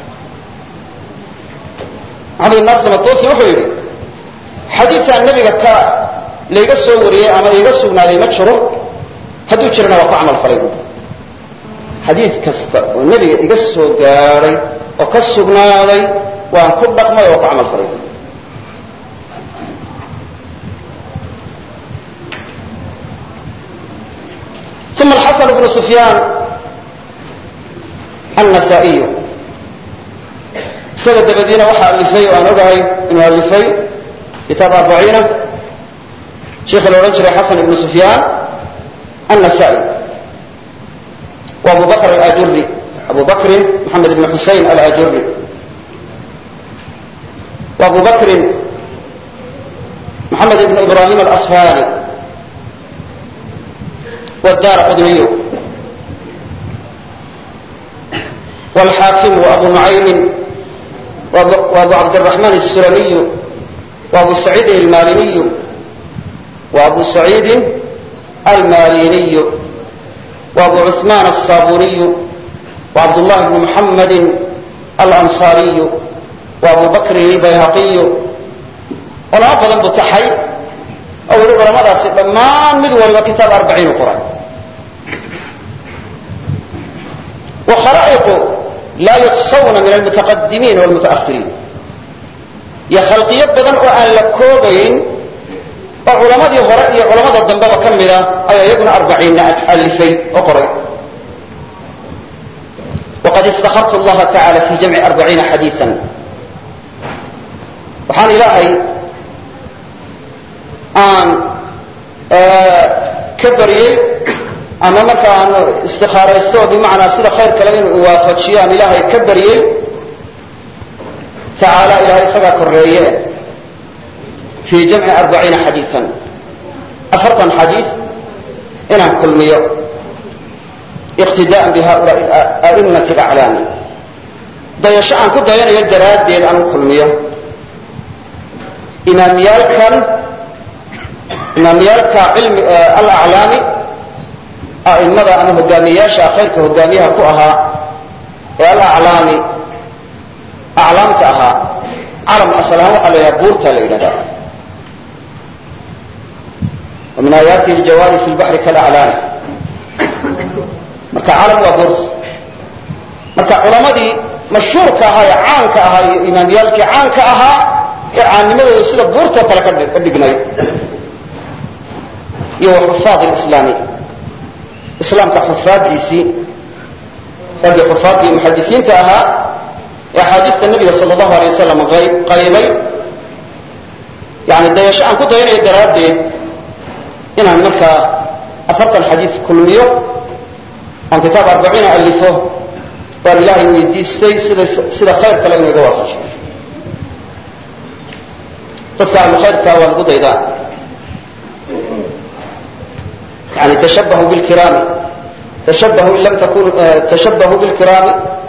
maxamed ibn aslam atuusi wuxuu yidhi xadiisaan nebiga ka layga soo wariyey ama iga sugnaaday ma jiro hadduu jirana waa ku camal falay xadiis kasta oo nebiga iga soo gaadhay oo ka sugnaaday waan ku dhaqmay oo ku camal falay uma alxasan bnu sufyaan annasaa'iyu isaga dabadiina waxaa alifay oo aan ogahay inuu alifay kitaab arbaciina sheikha la odhan jiray xasan ibnu sufyaan annasaa'i wa abu bakr alajuri abu bakrin moxamed ibn xusein alajuri wa abu bakrin moxamed ibn ibrahim alasfani wadaar qudniyu walxaakimu abu nucaymin wa abu cabdiraxmaan asulamiyu wa abu saciidin almaliniyu وأبو سعيد الماليني وأبو عثمان الصابوني وعبد الله بن محمد الأنصاري وأبو بكر البيهقي ولا أبدا بتحي أو العلماء ما مدول وكتاب أربعين قرآن وخرائق لا يحصون من المتقدمين والمتأخرين يا خلقي بدن وأن لكوبين oo culamadii hore iyo culamada dambeba ka mida ayaa iyaguna arbaciinna alifay oo qoray waqad istakhartu allaha tacaala fi jamci arbaciina xadiisan waxaan ilaahay aan ka baryey ama marka aan istikhaaraysto bimacnaa sida khayr kale inuu waafajiyo aan ilaahay ka baryey tacaala ilahay isagaa koreeye في جمع أربعين حديثا أفرطا حديث إن كلمية اقتداء بهؤلاء الأئمة الأعلام دايشاء أن كنت دايانا يدراد دين أن كلمية إمام يالكا إمام يالكا علم الأعلام أئمة أن هدامياشا خيرك هداميها كؤها الأعلام أعلام تأها علم أسلام على يبورتا لإلدا ومن آياته الجواري في البحر كالأعلام marka caalam waa burs marka culamadii mashhuurka ahaa ee caanka ahaa iyo imaamyaalkii caanka ahaa ee caanimadooda sida buurta kale ka dhignay iyo xufaad islaami islaamka xufaadiisii ragii xufaadii muxadisiinta ahaa ee axaadiista nabiga sala allahu alay wasalam qaybay yani dayasho aan ku dayanayo daraaddeed inaan markaa afartan xadiis kulmiyo aan kitaab arbaciina alifo waan ilaahay weydiistay sida sida khayr kale inuu iga waafajiyo dadka ahlu khayrka waa lagu daydaa yani tashabbahu bilkiraami tashabbahu in lam takun tashabbahu bilkiraami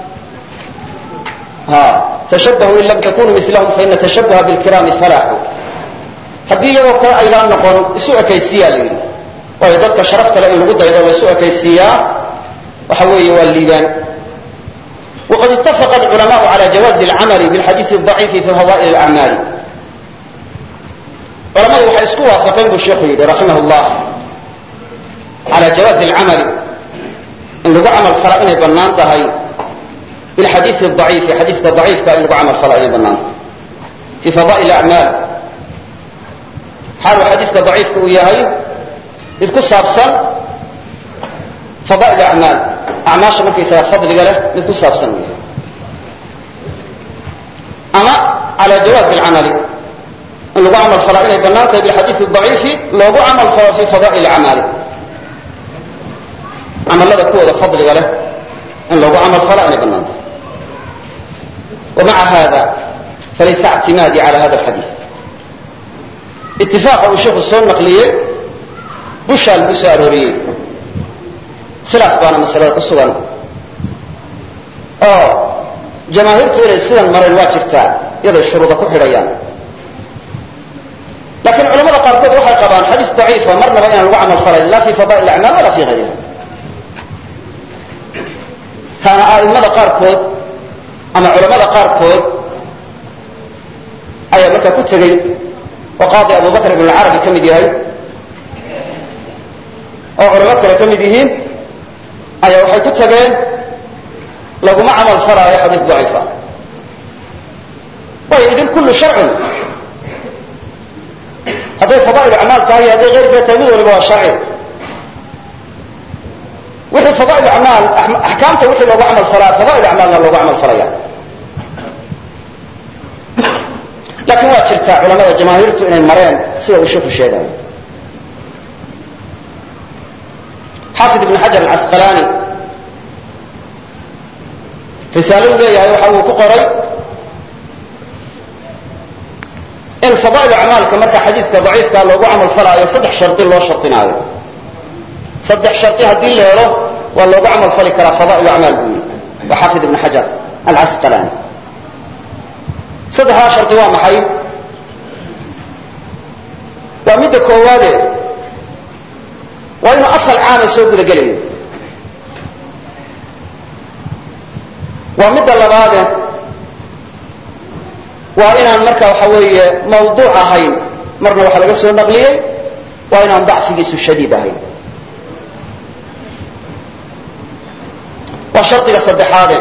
ha tashabbahu in lam takunu mislahum fa ina tashabbaha bilkiraami falahu haddii iyagoo kale aynaan noqon isu ekaysiyaa la yidhi waayo dadka sharafta le in lagu daydo laysu ekaysiiyaa waxa weeye waa liibaan. waqad ittafaqa alculamaau cala jawaazi alcamali bilxadiisi adaciifi fi fadaa'il alacmaali. culamadu waxay isku waafaqeen buu sheekhu yidhi raximah llah cala jawaazi alcamali in lagu camal fala inay bannaan tahay bilxadiisi adaciifi xadiiska daciifka in lagu camal fala inay bannaan tahay fi fadaa'il acmaal xaalu xadiiska daciifka uu yahay mid ku saabsan fadaa'il acmaal acmaasha markaysaga fadliga leh mid ku saabsan u yahay ama cala jawaazi alcamali in lagu camal falaa inay bannaan tahay bilxadiisi daciifi loogu camal falo fi fadaa'il acmaali camalada kuwooda fadliga leh in loogu camal fala inay bannaan tahay. wamaca hada falaysa ictimaadi cala hada alxadiis. itifaaqa uu sheekhu soo naqliyey bushaa lagu soo arooriyey khilaaf baana masalada ku sugan oo jamaahiirtu inay sidan mareen waa jirtaa iyaday shuruuda ku xidhayaan. laakiin culamada qaarkood waxay qabaan xadiis daciifa marnaba inaan lagu camal falayn la fi fadaa'il acmaal wala fi hayriha. kaana a'immada qaarkood ama culamada qaarkood ayaa markaa ku tegey oo qaadi abu bakr ibn alcarabi ka mid yahay oo culamo kale ka mid yihiin ayaa waxay ku tageen laguma camal falaayo xadiis daciifa. waayo idin kullu sharcin hadday fadaa'il acmaal tahay hadday keyrkeed tahay mid waliba waa sharci. wixii fadaa'il acmaal axkaamta wixii loogu camal falaa fadaa'il acmaalna loogu camal falaya. laakiin waa jirtaa culamada jamaahiirtu inay mareen sida uu sheeku sheegayo. xaafid ibn xajar alcasqalaani risaaladu leeyahay waxa uu ku qoray in fadaa'il acmaalka marka xadiiska daciifka loogu camal falaayo saddex shardi loo shardinaayo. saddex shardi haddii la helo waa loogu camal fali karaa fadaa'il acmaal buu yidhi waa xaafid ibn xajar alcasqalaani. saddexdaa shardi waa maxay? waa midda koowaade waa inuu asal caama soo guda gelayo. waa midda labaade waa inaan marka waxa weeye mawduuc ahayn marna waxa laga soo naqliyey waa inaan dacfigiisu shadiid ahayn. waa shardiga saddexaade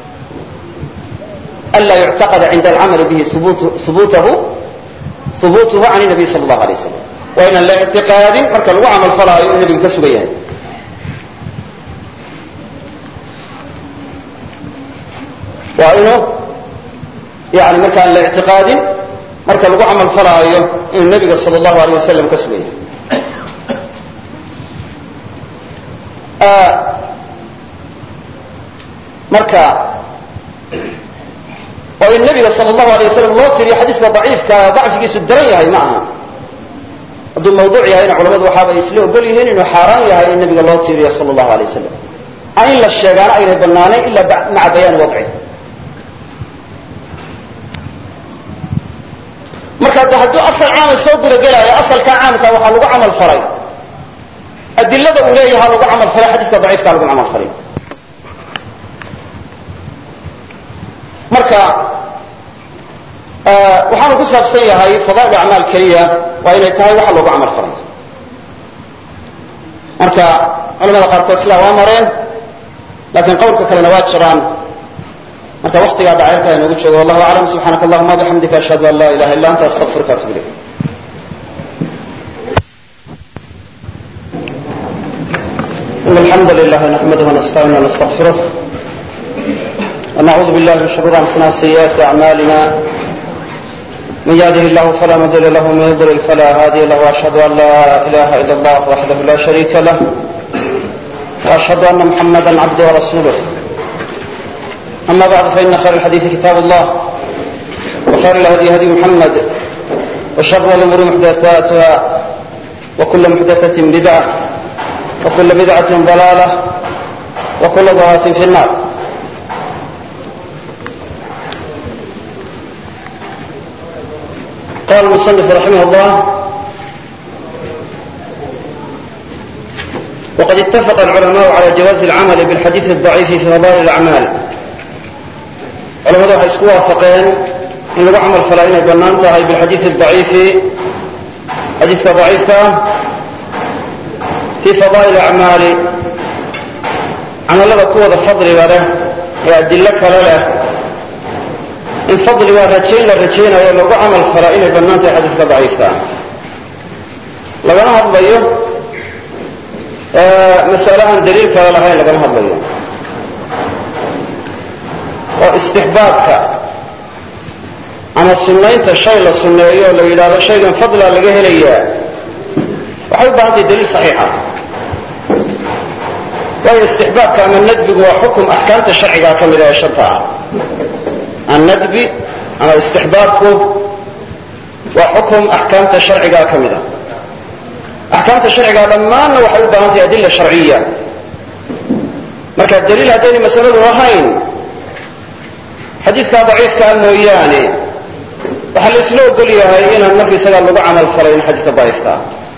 anlaa yuctaqada cinda alcamali bihi hubuutahu hubuutuhu can nabiy sala allahu alay wasalam. waa inaan la ictiqaadin marka lagu camal falaayo inuu nabiga ka sugan yahay. waa inuu yani markaan la ictiqaadin marka lagu camal falaayo inuu nabiga sala allahu alayh wasalam ka sugan yahay. marka oo in nabiga sala allahu alay wasalam loo tiriyo xadiiska daciifka dacfigiisu daran yahay ma aha. hadduu mawduuc yahayna culamadu waxaabay isla ogol yihiin inuu xaaraan yahay in nabiga loo tiriyo sala allahu alay wasalam. a in la sheegaana aynay banaanayn ila maca bayaani wadci. marka de hadduu asal caama soo gudagelaayo asalkaa caamka waxaa lagu camal falay adilada uu leeyaha lagu camal falay xadiiska daciifkaa lagu camal falay. marka waxaanu ku saabsan yahay fadaa'il acmaal keliya waa inay tahay waxa loogu camal falay. marka culamada qaarkood sidaa waa mareen laakiin qowlka kalena waa jiraan. marka waktigaa dhacay halkaa inoogu joogo wallahu aclam. subxaanaka allahuma bixamdika ashhadu an laa ilaha illa anta astaqfiruka atubu ilayk. إن الحمد لله نحمده ونستعينه ونستغفره ونعوذ بالله من شرور أنفسنا وسيئات أعمالنا. من يهده الله فلا مضل له ومن يضلل فلا هادي له. وأشهد أن لا إله إلا الله وحده لا شريك له وأشهد أن محمدا عبده ورسوله. أما بعد فإن خير الحديث كتاب الله وخير الهدي هدي محمد وشر الأمور محدثاتها وكل محدثة بدعة وكل بدعة ضلالة وكل ضلالة في النار. قال المصنف رحمه الله وقد اتفق العلماء على جواز العمل بالحديث الضعيف في فضائل الأعمال culamadu waxay isku waafaqeen in lagu camal falaa inay bannaan tahay bilxadiid الضaciifi xadiidka daciifka fii fadaa'il acmaali camalada kuwada fadliga leh ee adilo kale leh in fadligaa rajayn la rajaynayo lagu camal falaa inay bannaan tahay xadiidka daciifka lagama hadlayo mas'ale aan daliil kale lahayn lagama hadlayo oo istixbaabka ama sunnaynta shay la sunneeyo o la yidhaahdo shaygan fadlaa laga helayaa waxay u baahan tahay daliil saxiixa waayo istixbaabka ama nadbigu waa xukum axkaamta sharcigaa ka mida ee shanta ah annadbi ama istixbaabku waa xukum axkaamta sharcigaa ka mida axkaamta sharcigaa dhammaanna waxay u baahan tahay adilla sharciya marka daliil haddayna masaladu lahayn xadiidkaa daciifkaa mooyaane waxaa la isla ogol yahay inaan markaisagaa lagu camal falayn xadiidka daciifkaa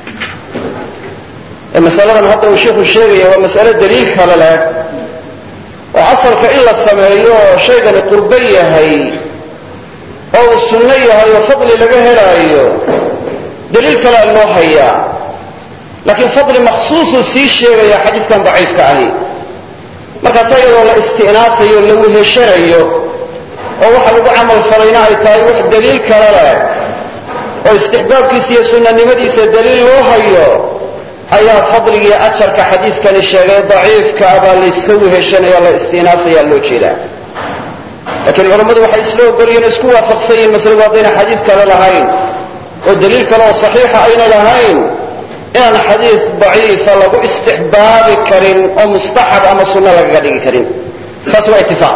ee masaladan hadda uu sheikhu sheegaya waa mas'alo daliil kale leh oo asalka in la sameeyo oo shaygani qurbo yahay oo uu sunno yahay oo fadli laga helaayo daliil kalea loo hayaa laakiin fadli makhsuusuu sii sheegaya xadiidkan daciifka ahi markaasa iyadoo la isti'naasayo la weheshanayo oo waxa lagu camal falayna ay tahay wax daliil kale leh oo istixbaabkiisa iyo sunnanimadiisa daliil loo hayo ayaa fadligii ajarka xadiiskani sheegay daciifka ah baa layska weheshanaya la isti'naasayaa loo jeedaa laakiin culammadu waxay isla ogolyihin isku waafaqsan yihin masaladu haddayna xadiis kale lahayn oo daliil kale oo saxiixa ayna lahayn inaan xadiis daciifa lagu istixbaabi karin oo mustaxab ama sunno lagaga dhigi karin taas waa itifaaq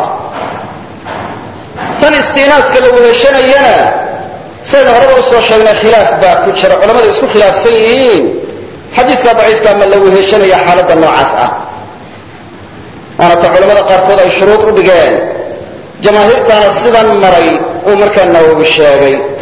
tan istiinaaska la weheshanayana saynu horaba usoo sheegnay khilaaf baa ku jira culamadu isku khilaafsan yihiin xadiiska daciifka ma la weheshanaya xaaladda noocaas ah waana ta culamada qaarkood ay shuruud u dhigeen jamaahiirtaana sidan maray uu markaa nawowi sheegay